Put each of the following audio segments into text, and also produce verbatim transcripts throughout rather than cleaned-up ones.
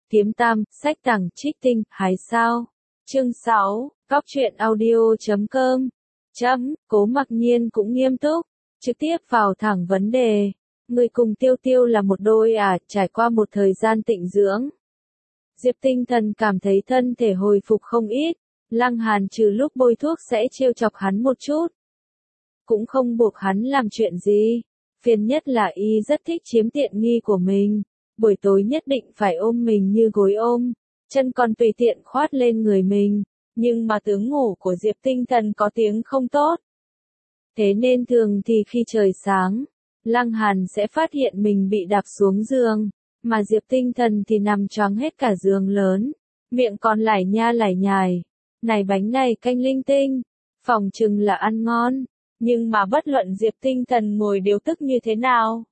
Kiếm Tam, sách tàng trích tinh, hái sao. Chương sáu, góc truyện audio.com. Chấm, Cố Mặc Nhiên cũng nghiêm túc, trực tiếp vào thẳng vấn đề. Người cùng Tiêu Tiêu là một đôi à, trải qua một thời gian tịnh dưỡng. Diệp Tinh Thần cảm thấy thân thể hồi phục không ít, Lăng Hàn trừ lúc bôi thuốc sẽ trêu chọc hắn một chút. Cũng không buộc hắn làm chuyện gì, phiền nhất là y rất thích chiếm tiện nghi của mình. Buổi tối nhất định phải ôm mình như gối ôm, chân còn tùy tiện khoát lên người mình, nhưng mà tướng ngủ của Diệp Tinh Thần có tiếng không tốt. Thế nên thường thì khi trời sáng, Lăng Hàn sẽ phát hiện mình bị đạp xuống giường, mà Diệp Tinh Thần thì nằm choáng hết cả giường lớn, miệng còn lải nha lải nhải, này bánh này canh linh tinh, phòng chừng là ăn ngon, nhưng mà bất luận Diệp Tinh Thần ngồi điều tức như thế nào,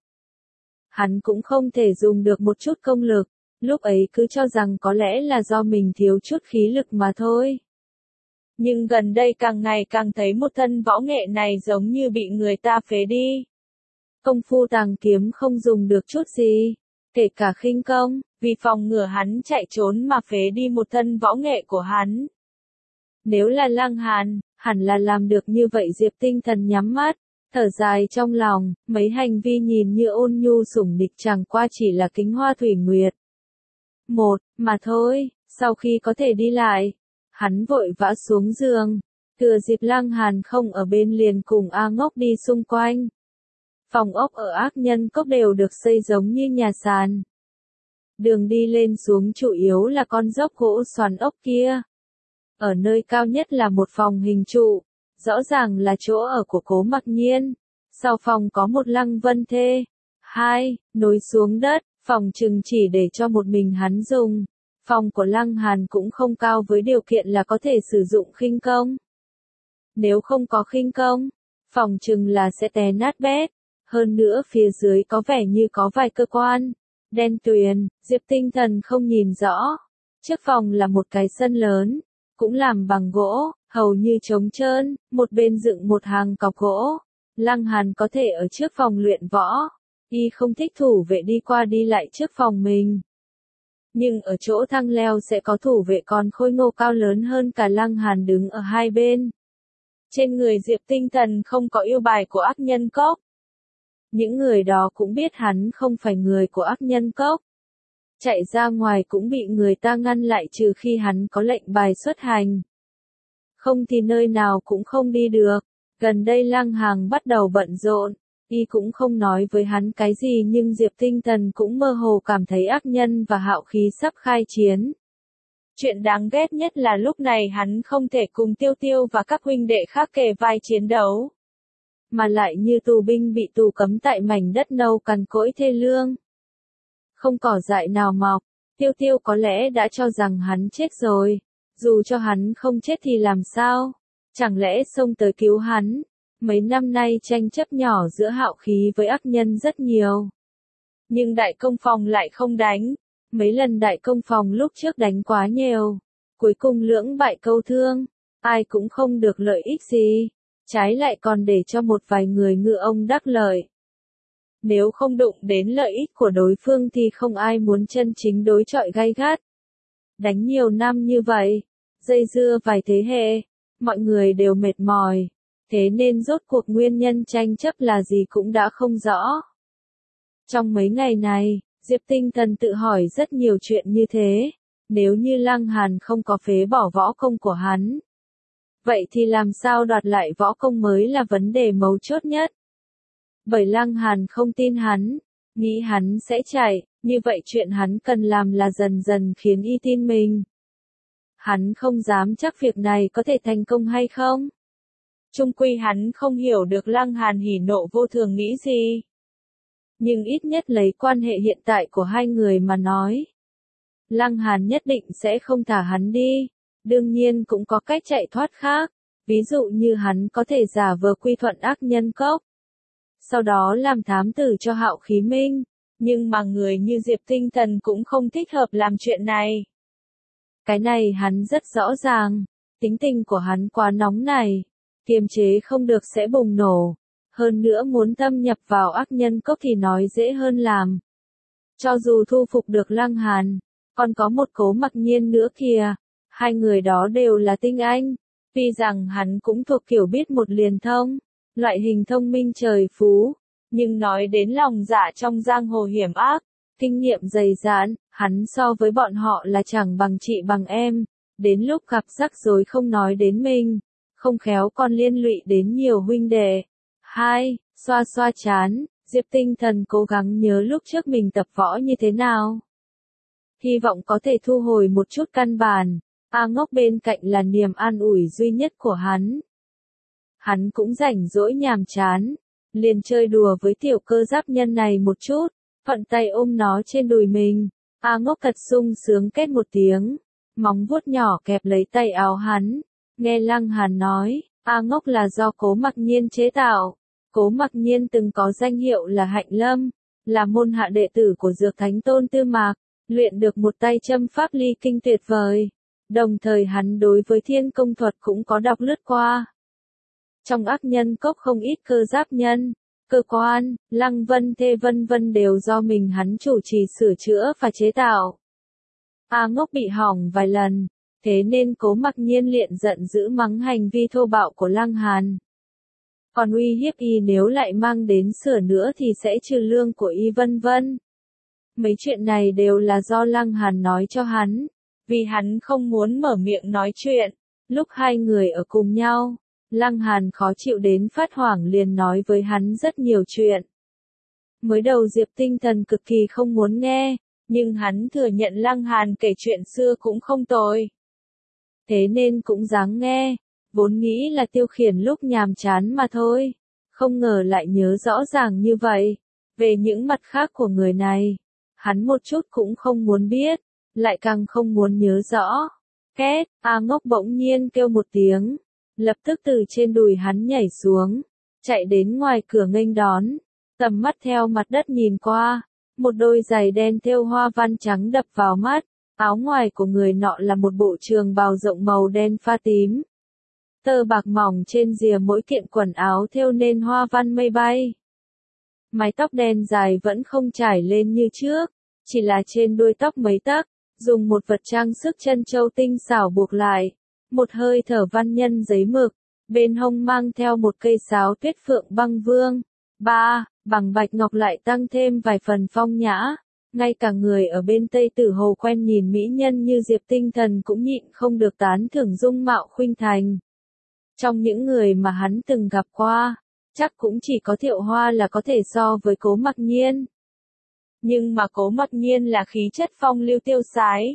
hắn cũng không thể dùng được một chút công lực, lúc ấy cứ cho rằng có lẽ là do mình thiếu chút khí lực mà thôi. Nhưng gần đây càng ngày càng thấy một thân võ nghệ này giống như bị người ta phế đi. Công phu tàng kiếm không dùng được chút gì, kể cả khinh công, vì phòng ngừa hắn chạy trốn mà phế đi một thân võ nghệ của hắn. Nếu là Lăng Hàn, hẳn là làm được như vậy. Diệp Tinh Thần nhắm mắt, thở dài trong lòng, mấy hành vi nhìn như ôn nhu sủng địch chẳng qua chỉ là kính hoa thủy nguyệt. Một, mà thôi, sau khi có thể đi lại, hắn vội vã xuống giường, thừa dịp Lăng Hàn không ở bên liền cùng A Ngốc đi xung quanh. Phòng ốc ở Ác Nhân Cốc đều được xây giống như nhà sàn. Đường đi lên xuống chủ yếu là con dốc gỗ xoắn ốc kia. Ở nơi cao nhất là một phòng hình trụ, rõ ràng là chỗ ở của Cố Mặc Nhiên. Sau phòng có một lăng vân thê. Hai, nối xuống đất, phòng chừng chỉ để cho một mình hắn dùng. Phòng của Lăng Hàn cũng không cao với điều kiện là có thể sử dụng khinh công. Nếu không có khinh công, phòng chừng là sẽ té nát bét. Hơn nữa phía dưới có vẻ như có vài cơ quan. Đen tuyền, Diệp Tinh Thần không nhìn rõ. Trước phòng là một cái sân lớn, cũng làm bằng gỗ, hầu như trống trơn, một bên dựng một hàng cọc gỗ. Lăng Hàn có thể ở trước phòng luyện võ, y không thích thủ vệ đi qua đi lại trước phòng mình. Nhưng ở chỗ thang leo sẽ có thủ vệ còn khôi ngô cao lớn hơn cả Lăng Hàn đứng ở hai bên. Trên người Diệp Tinh Thần không có yêu bài của Ác Nhân Cốc. Những người đó cũng biết hắn không phải người của Ác Nhân Cốc. Chạy ra ngoài cũng bị người ta ngăn lại trừ khi hắn có lệnh bài xuất hành. Không thì nơi nào cũng không đi được. Gần đây Lăng Hàn bắt đầu bận rộn, y cũng không nói với hắn cái gì nhưng Diệp Tinh Thần cũng mơ hồ cảm thấy Ác Nhân và Hạo Khí sắp khai chiến. Chuyện đáng ghét nhất là lúc này hắn không thể cùng Tiêu Tiêu và các huynh đệ khác kề vai chiến đấu. Mà lại như tù binh bị tù cấm tại mảnh đất nâu cằn cỗi thê lương. Không cỏ dại nào mọc, Tiêu Tiêu có lẽ đã cho rằng hắn chết rồi. Dù cho hắn không chết thì làm sao? Chẳng lẽ xông tới cứu hắn? Mấy năm nay tranh chấp nhỏ giữa Hạo Khí với Ác Nhân rất nhiều. Nhưng đại công phòng lại không đánh. Mấy lần đại công phòng lúc trước đánh quá nhiều. Cuối cùng lưỡng bại câu thương. Ai cũng không được lợi ích gì. Trái lại còn để cho một vài người ngựa ông đắc lợi. Nếu không đụng đến lợi ích của đối phương thì không ai muốn chân chính đối chọi gay gắt. Đánh nhiều năm như vậy, dây dưa vài thế hệ, mọi người đều mệt mỏi. Thế nên rốt cuộc nguyên nhân tranh chấp là gì cũng đã không rõ. Trong mấy ngày này, Diệp Tinh Thần tự hỏi rất nhiều chuyện như thế. Nếu như Lăng Hàn không có phế bỏ võ công của hắn, vậy thì làm sao đoạt lại võ công mới là vấn đề mấu chốt nhất. Bởi Lăng Hàn không tin hắn, nghĩ hắn sẽ chạy, như vậy chuyện hắn cần làm là dần dần khiến y tin mình. Hắn không dám chắc việc này có thể thành công hay không. Chung quy hắn không hiểu được Lăng Hàn hỉ nộ vô thường nghĩ gì. Nhưng ít nhất lấy quan hệ hiện tại của hai người mà nói, Lăng Hàn nhất định sẽ không thả hắn đi. Đương nhiên cũng có cách chạy thoát khác, ví dụ như hắn có thể giả vờ quy thuận Ác Nhân Cốc. Sau đó làm thám tử cho Hạo Khí Minh, nhưng mà người như Diệp Tinh Thần cũng không thích hợp làm chuyện này. Cái này hắn rất rõ ràng, tính tình của hắn quá nóng này, kiềm chế không được sẽ bùng nổ. Hơn nữa muốn thâm nhập vào Ác Nhân Cốc thì nói dễ hơn làm. Cho dù thu phục được Lăng Hàn, Còn có một Cố Mặc Nhiên nữa kìa, hai người đó đều là tinh anh, tuy rằng hắn cũng thuộc kiểu biết một liền thông, loại hình thông minh trời phú, nhưng nói đến lòng dạ trong giang hồ hiểm ác, kinh nghiệm dày dạn, hắn so với bọn họ là chẳng bằng chị bằng em, đến lúc gặp rắc rối không nói đến mình, không khéo còn liên lụy đến nhiều huynh đệ. Hai, xoa xoa chán, Diệp Tinh Thần cố gắng nhớ lúc trước mình tập võ như thế nào. Hy vọng có thể thu hồi một chút căn bản, A Ngốc bên cạnh là niềm an ủi duy nhất của hắn. Hắn cũng rảnh rỗi nhàm chán, liền chơi đùa với tiểu cơ giáp nhân này một chút, thuận tay ôm nó trên đùi mình. A Ngốc thật sung sướng kết một tiếng, móng vuốt nhỏ kẹp lấy tay áo hắn. Nghe Lăng Hàn nói, A Ngốc là do Cố Mặc Nhiên chế tạo. Cố Mặc Nhiên từng có danh hiệu là Hạnh Lâm, là môn hạ đệ tử của Dược Thánh Tôn Tư Mạc, luyện được một tay châm pháp ly kinh tuyệt vời. Đồng thời hắn đối với thiên công thuật cũng có đọc lướt qua. Trong ác nhân cốc không ít cơ giáp nhân, cơ quan, lăng vân thê vân vân đều do mình hắn chủ trì sửa chữa và chế tạo. A Ngốc bị hỏng vài lần, thế nên Cố Mặc Nhiên liền giận dữ mắng hành vi thô bạo của Lăng Hàn. Còn uy hiếp y nếu lại mang đến sửa nữa thì sẽ trừ lương của y vân vân. Mấy chuyện này đều là do Lăng Hàn nói cho hắn, vì hắn không muốn mở miệng nói chuyện. Lúc hai người ở cùng nhau, Lăng Hàn khó chịu đến phát hoảng liền nói với hắn rất nhiều chuyện. Mới đầu Diệp Tinh Thần cực kỳ không muốn nghe, nhưng hắn thừa nhận Lăng Hàn kể chuyện xưa cũng không tồi. Thế nên cũng dáng nghe, vốn nghĩ là tiêu khiển lúc nhàm chán mà thôi, không ngờ lại nhớ rõ ràng như vậy. Về những mặt khác của người này, hắn một chút cũng không muốn biết, lại càng không muốn nhớ rõ. Két, A Ngốc bỗng nhiên kêu một tiếng, lập tức từ trên đùi hắn nhảy xuống, chạy đến ngoài cửa nghênh đón, tầm mắt theo mặt đất nhìn qua, một đôi giày đen thêu hoa văn trắng đập vào mắt, áo ngoài của người nọ là một bộ trường bào rộng màu đen pha tím. Tơ bạc mỏng trên rìa mỗi kiện quần áo thêu nên hoa văn mây bay. Mái tóc đen dài vẫn không trải lên như trước, chỉ là trên đuôi tóc mấy tấc, dùng một vật trang sức chân châu tinh xảo buộc lại, một hơi thở văn nhân giấy mực, bên hông mang theo một cây sáo tuyết phượng băng vương. Ba, bằng bạch ngọc lại tăng thêm vài phần phong nhã, ngay cả người ở bên Tây Tử Hồ quen nhìn mỹ nhân như Diệp Tinh Thần cũng nhịn không được tán thưởng dung mạo khuynh thành. Trong những người mà hắn từng gặp qua, chắc cũng chỉ có Thiệu Hoa là có thể so với Cố Mặc Nhiên. Nhưng mà Cố Mặc Nhiên là khí chất phong lưu tiêu sái,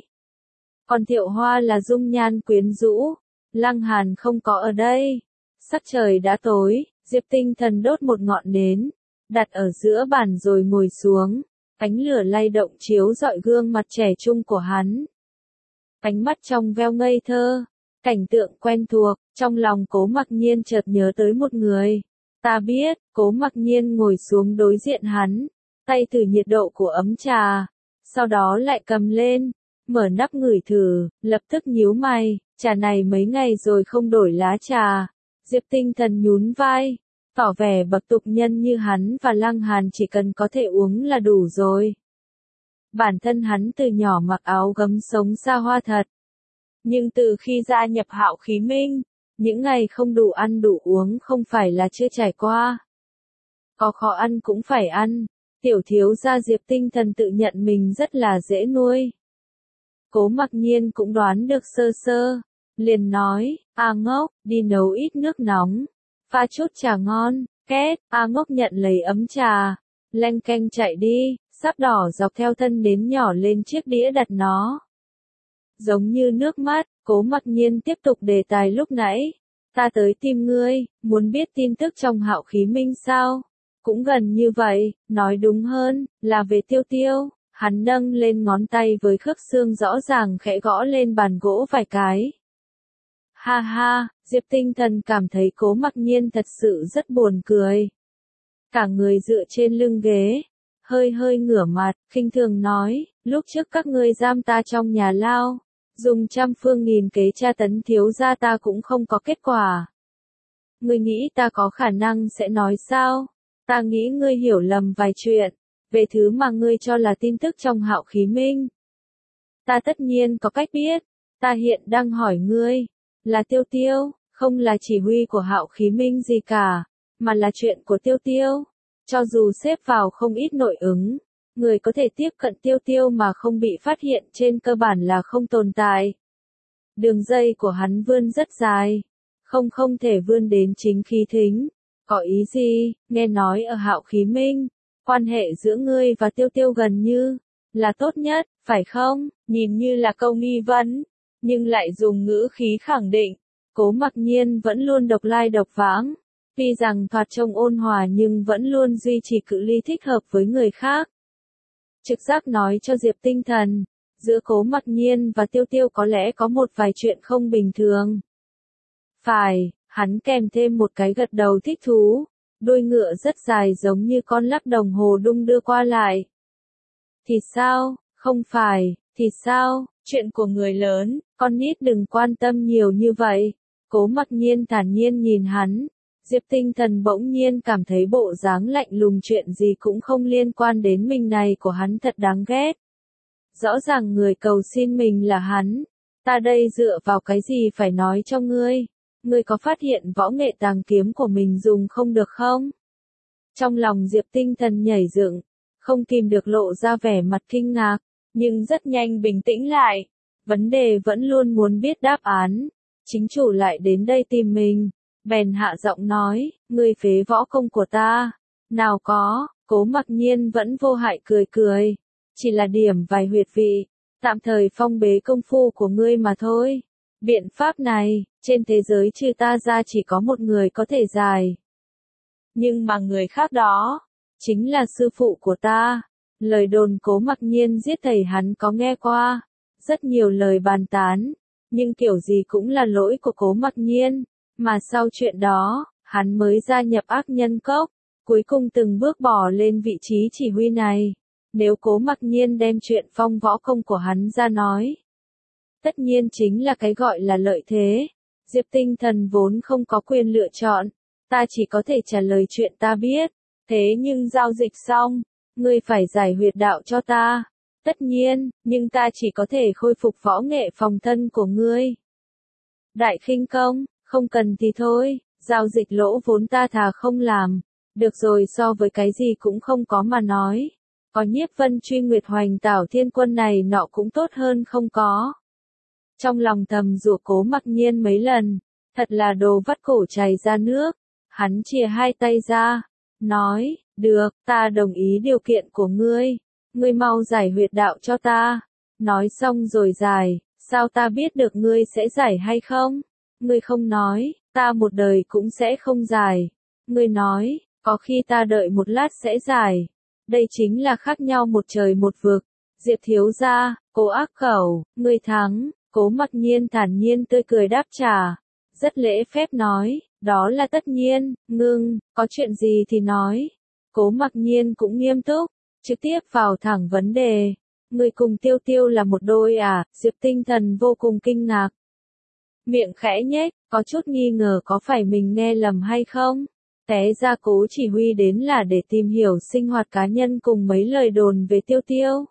còn Thiệu Hoa là dung nhan quyến rũ. Lăng Hàn không có ở đây. Sắc trời đã tối, Diệp Tinh Thần đốt một ngọn nến, đặt ở giữa bàn rồi ngồi xuống, ánh lửa lay động chiếu rọi gương mặt trẻ trung của hắn. Ánh mắt trong veo ngây thơ, cảnh tượng quen thuộc, trong lòng Cố Mặc Nhiên chợt nhớ tới một người. Ta biết, Cố Mặc Nhiên ngồi xuống đối diện hắn, tay thử nhiệt độ của ấm trà, sau đó lại cầm lên, mở nắp ngửi thử, lập tức nhíu mày, trà này mấy ngày rồi không đổi lá trà. Diệp Tinh Thần nhún vai, tỏ vẻ bậc tục nhân như hắn và Lăng Hàn chỉ cần có thể uống là đủ rồi. Bản thân hắn từ nhỏ mặc áo gấm sống xa hoa thật. Nhưng từ khi gia nhập Hạo Khí Minh, những ngày không đủ ăn đủ uống không phải là chưa trải qua. Có khó ăn cũng phải ăn, tiểu thiếu gia Diệp Tinh Thần tự nhận mình rất là dễ nuôi. Cố Mặc Nhiên cũng đoán được sơ sơ, liền nói, A Ngốc, đi nấu ít nước nóng, pha chút trà ngon. Két, A Ngốc nhận lấy ấm trà, leng keng chạy đi, sáp đỏ dọc theo thân nến nhỏ lên chiếc đĩa đặt nó. Giống như nước mắt, Cố Mặc Nhiên tiếp tục đề tài lúc nãy. Ta tới tìm ngươi, muốn biết tin tức trong Hạo Khí Minh sao? Cũng gần như vậy, nói đúng hơn, là về Tiêu Tiêu. Hắn nâng lên ngón tay với khớp xương rõ ràng khẽ gõ lên bàn gỗ vài cái. Ha ha, Diệp Tinh Thần cảm thấy Cố Mặc Nhiên thật sự rất buồn cười. Cả người dựa trên lưng ghế, hơi hơi ngửa mặt, khinh thường nói, lúc trước các ngươi giam ta trong nhà lao, dùng trăm phương nghìn kế tra tấn thiếu gia ta cũng không có kết quả. Ngươi nghĩ ta có khả năng sẽ nói sao? Ta nghĩ ngươi hiểu lầm vài chuyện, về thứ mà ngươi cho là tin tức trong Hạo Khí Minh. Ta tất nhiên có cách biết. Ta hiện đang hỏi ngươi, là Tiêu Tiêu, không là chỉ huy của Hạo Khí Minh gì cả, mà là chuyện của Tiêu Tiêu. Cho dù xếp vào không ít nội ứng, người có thể tiếp cận Tiêu Tiêu mà không bị phát hiện trên cơ bản là không tồn tại. Đường dây của hắn vươn rất dài, không không thể vươn đến chính khí thính. Có ý gì? Nghe nói ở Hạo Khí Minh, quan hệ giữa ngươi và Tiêu Tiêu gần như là tốt nhất, phải không? Nhìn như là câu nghi vấn, nhưng lại dùng ngữ khí khẳng định. Cố Mặc Nhiên vẫn luôn độc lai độc vãng, tuy rằng thoạt trông ôn hòa nhưng vẫn luôn duy trì cự ly thích hợp với người khác. Trực giác nói cho Diệp Tinh Thần, giữa Cố Mặc Nhiên và Tiêu Tiêu có lẽ có một vài chuyện không bình thường. Phải, hắn kèm thêm một cái gật đầu thích thú, đuôi ngựa rất dài giống như con lắc đồng hồ đung đưa qua lại. Thì sao, không phải, thì sao, chuyện của người lớn, con nít đừng quan tâm nhiều như vậy. Cố Mặc Nhiên thản nhiên nhìn hắn, Diệp Tinh Thần bỗng nhiên cảm thấy bộ dáng lạnh lùng chuyện gì cũng không liên quan đến mình này của hắn thật đáng ghét. Rõ ràng người cầu xin mình là hắn, ta đây dựa vào cái gì phải nói cho ngươi, ngươi có phát hiện võ nghệ tàng kiếm của mình dùng không được không? Trong lòng Diệp Tinh Thần nhảy dựng, không kìm được lộ ra vẻ mặt kinh ngạc, nhưng rất nhanh bình tĩnh lại, vấn đề vẫn luôn muốn biết đáp án. Chính chủ lại đến đây tìm mình, bèn hạ giọng nói, ngươi phế võ công của ta. Nào có, Cố Mặc Nhiên vẫn vô hại cười cười, chỉ là điểm vài huyệt vị, tạm thời phong bế công phu của ngươi mà thôi. Biện pháp này, trên thế giới trừ ta ra chỉ có một người có thể giải. Nhưng mà người khác đó, chính là sư phụ của ta. Lời đồn Cố Mặc Nhiên giết thầy hắn có nghe qua, rất nhiều lời bàn tán. Nhưng kiểu gì cũng là lỗi của Cố Mặc Nhiên, mà sau chuyện đó, hắn mới gia nhập ác nhân cốc, cuối cùng từng bước bỏ lên vị trí chỉ huy này. Nếu Cố Mặc Nhiên đem chuyện phong võ công của hắn ra nói, tất nhiên chính là cái gọi là lợi thế. Diệp Tinh Thần vốn không có quyền lựa chọn, ta chỉ có thể trả lời chuyện ta biết. Thế nhưng giao dịch xong, ngươi phải giải huyệt đạo cho ta. Tất nhiên, nhưng ta chỉ có thể khôi phục võ nghệ phòng thân của ngươi. Đại khinh công, không cần thì thôi, giao dịch lỗ vốn ta thà không làm. Được rồi, so với cái gì cũng không có mà nói. Có Nhiếp Vân Truy Nguyệt Hoành Tảo Thiên Quân này nọ cũng tốt hơn không có. Trong lòng thầm rủa Cố Mặc Nhiên mấy lần, thật là đồ vắt cổ chảy ra nước. Hắn chìa hai tay ra, nói, được, ta đồng ý điều kiện của ngươi. Ngươi mau giải huyệt đạo cho ta. Nói xong rồi giải, sao ta biết được ngươi sẽ giải hay không? Ngươi không nói, ta một đời cũng sẽ không giải. Ngươi nói, có khi ta đợi một lát sẽ giải. Đây chính là khác nhau một trời một vực. Diệp thiếu gia, Cố ác khẩu, ngươi thắng. Cố Mặc Nhiên thản nhiên tươi cười đáp trả. Rất lễ phép nói, đó là tất nhiên, ngưng, có chuyện gì thì nói. Cố Mặc Nhiên cũng nghiêm túc, trực tiếp vào thẳng vấn đề. Người cùng Tiêu Tiêu là một đôi à? Diệp Tinh Thần vô cùng kinh ngạc. Miệng khẽ nhếch, có chút nghi ngờ có phải mình nghe lầm hay không? Té ra Cố chỉ huy đến là để tìm hiểu sinh hoạt cá nhân cùng mấy lời đồn về Tiêu Tiêu.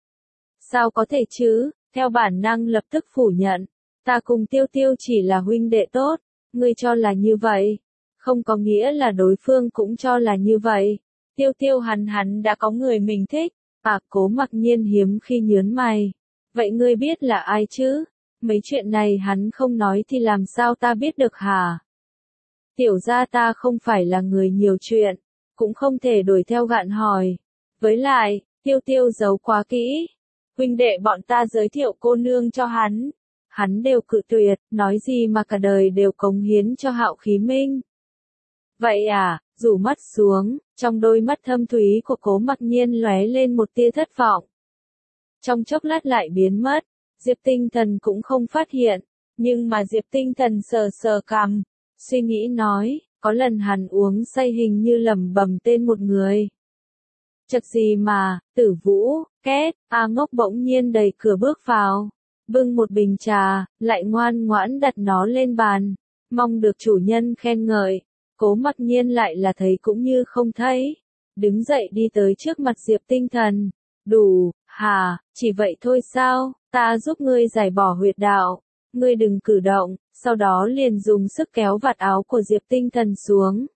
Sao có thể chứ? Theo bản năng lập tức phủ nhận. Ta cùng Tiêu Tiêu chỉ là huynh đệ tốt. Ngươi cho là như vậy, không có nghĩa là đối phương cũng cho là như vậy. Tiêu Tiêu hắn hắn đã có người mình thích. À, Cố Mặc Nhiên hiếm khi nhớn mày. Vậy ngươi biết là ai chứ? Mấy chuyện này hắn không nói thì làm sao ta biết được hả? Tiểu gia ta không phải là người nhiều chuyện, cũng không thể đuổi theo gạn hỏi. Với lại, Tiêu Tiêu giấu quá kỹ. Huynh đệ bọn ta giới thiệu cô nương cho hắn. Hắn đều cự tuyệt, nói gì mà cả đời đều cống hiến cho Hạo Khí Minh. Vậy à, rủ mắt xuống, trong đôi mắt thâm thúy của Cố Mặc Nhiên lóe lên một tia thất vọng. Trong chốc lát lại biến mất, Diệp Tinh Thần cũng không phát hiện, nhưng mà Diệp Tinh Thần sờ sờ cằm, suy nghĩ nói, có lần hắn uống say hình như lẩm bẩm tên một người. Chật gì mà, Tử Vũ, két, A Ngốc bỗng nhiên đẩy cửa bước vào. Bưng một bình trà, lại ngoan ngoãn đặt nó lên bàn, mong được chủ nhân khen ngợi. Cố Mặc Nhiên lại là thấy cũng như không thấy, đứng dậy đi tới trước mặt Diệp Tinh Thần. Đủ, hà, chỉ vậy thôi sao? Ta giúp ngươi giải bỏ huyệt đạo. Ngươi đừng cử động, sau đó liền dùng sức kéo vạt áo của Diệp Tinh Thần xuống.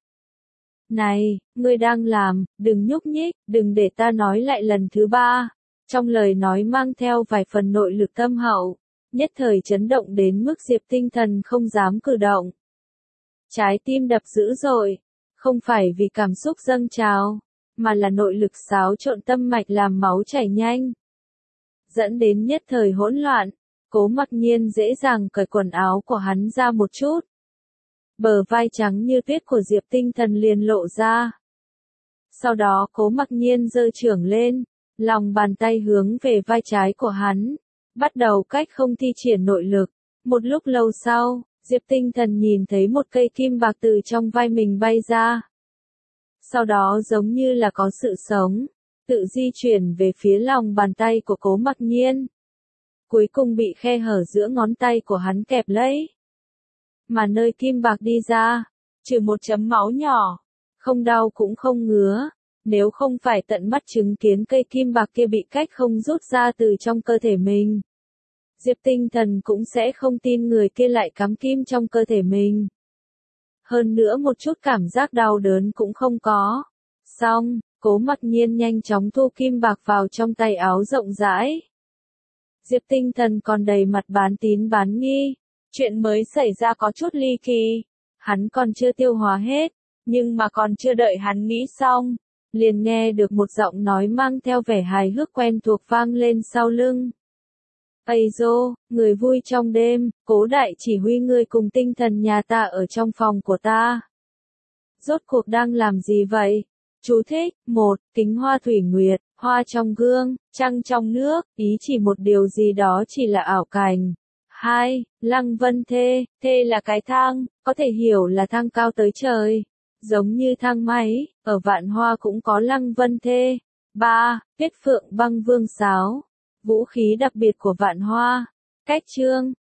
Này, ngươi đang làm, đừng nhúc nhích, đừng để ta nói lại lần thứ ba. Trong lời nói mang theo vài phần nội lực thâm hậu, nhất thời chấn động đến mức Diệp Tinh Thần không dám cử động. Trái tim đập dữ dội, không phải vì cảm xúc dâng trào, mà là nội lực xáo trộn tâm mạch làm máu chảy nhanh. Dẫn đến nhất thời hỗn loạn, Cố Mặc Nhiên dễ dàng cởi quần áo của hắn ra một chút. Bờ vai trắng như tuyết của Diệp Tinh Thần liền lộ ra. Sau đó Cố Mặc Nhiên giơ chưởng lên, lòng bàn tay hướng về vai trái của hắn, bắt đầu cách không thi triển nội lực. Một lúc lâu sau, Diệp Tinh Thần nhìn thấy một cây kim bạc từ trong vai mình bay ra. Sau đó giống như là có sự sống, tự di chuyển về phía lòng bàn tay của Cố Mặc Nhiên. Cuối cùng bị khe hở giữa ngón tay của hắn kẹp lấy. Mà nơi kim bạc đi ra, trừ một chấm máu nhỏ, không đau cũng không ngứa. Nếu không phải tận mắt chứng kiến cây kim bạc kia bị cách không rút ra từ trong cơ thể mình, Diệp Tinh Thần cũng sẽ không tin người kia lại cắm kim trong cơ thể mình. Hơn nữa một chút cảm giác đau đớn cũng không có. Xong, Cố Mặc Nhiên nhanh chóng thu kim bạc vào trong tay áo rộng rãi. Diệp Tinh Thần còn đầy mặt bán tín bán nghi. Chuyện mới xảy ra có chút ly kỳ. Hắn còn chưa tiêu hóa hết, nhưng mà còn chưa đợi hắn nghĩ xong, liền nghe được một giọng nói mang theo vẻ hài hước quen thuộc vang lên sau lưng. Ây dô, người vui trong đêm, Cố đại chỉ huy ngươi cùng Tinh Thần nhà ta ở trong phòng của ta. Rốt cuộc đang làm gì vậy? Chú thích, một, kính hoa thủy nguyệt, hoa trong gương, trăng trong nước, ý chỉ một điều gì đó chỉ là ảo cảnh. Hai, Lăng Vân Thê, thê là cái thang, có thể hiểu là thang cao tới trời. Giống như thang máy, ở Vạn Hoa cũng có Lăng Vân Thê. Ba, Tuyết Phượng Băng Vương Sáo, vũ khí đặc biệt của Vạn Hoa. Cách chương